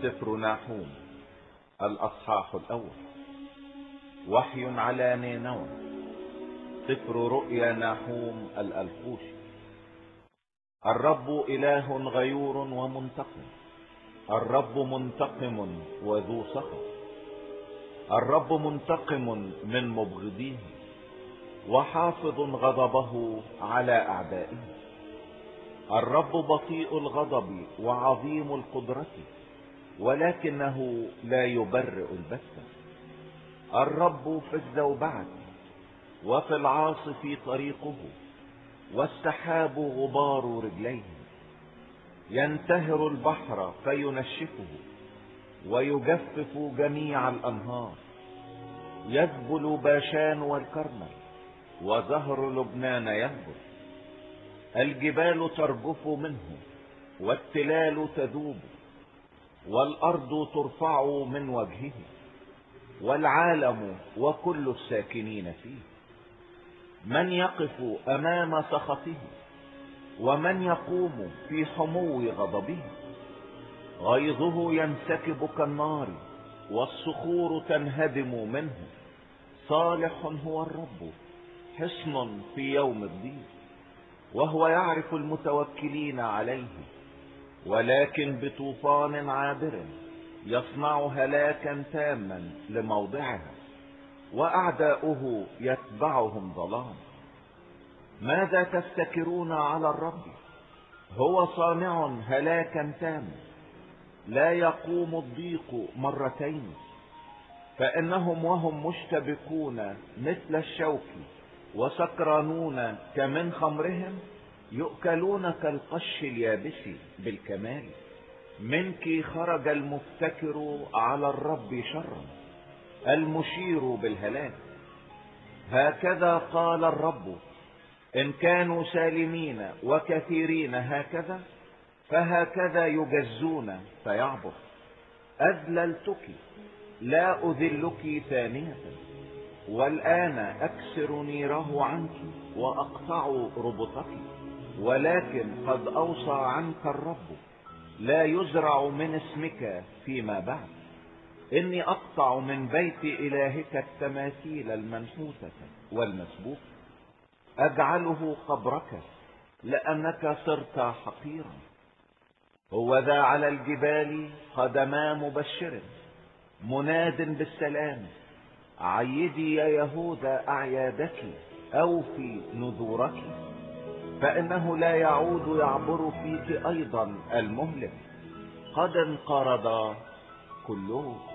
سفر ناحوم الأصحاح الأول. وحي على نينوى. سفر رؤيا ناحوم الألفوشي. الرب إله غيور ومنتقم، الرب منتقم وذو سخط، الرب منتقم من مبغضيه وحافظ غضبه على أعدائه. الرب بطيء الغضب وعظيم القدرة، ولكنه لا يبرئ البتة. الرب في الزوبعة وفي العاصف طريقه، والسحاب غبار رجليه. ينتهر البحر فينشفه، ويجفف جميع الأنهار. يذبل باشان والكرمل، وزهر لبنان يهبل. الجبال ترجف منه، والتلال تذوب، والأرض ترفع من وجهه، والعالم وكل الساكنين فيه. من يقف أمام سخطه، ومن يقوم في حمو غضبه. غيظه ينسكب كالنار، والصخور تنهدم منه. صالح هو الرب، حصن في يوم الضيق، وهو يعرف المتوكلين عليه. ولكن بطوفان عابر يصنع هلاكا تاما لموضعها، وأعداؤه يتبعهم ظلام. ماذا تفتكرون على الرب؟ هو صانع هلاكا تاما. لا يقوم الضيق مرتين، فإنهم وهم مشتبكون مثل الشوك، وسكرانون كمن خمرهم، يؤكلون كالقش اليابس بالكمال. منك خرج المفتكر على الرب شرا، المشير بالهلاك. هكذا قال الرب: إن كانوا سالمين وكثيرين هكذا، فهكذا يجزون فيعبر. أذللتك، لا أذلك ثانية، والآن أكسر نيره عنك وأقطع ربطك. ولكن قد أوصى عنك الرب: لا يزرع من اسمك فيما بعد. إني أقطع من بيت إلهك التماثيل المنحوتة والمسبوك. أجعله قبرك، لأنك صرت حقيرا. هو ذا على الجبال قدما مبشر، مناد بالسلام. عيدي يا يهوذا أعيادك، أوفي نذورك. فإنه لا يعود يعبر فيك أيضا المهلك. قد انقرض كله.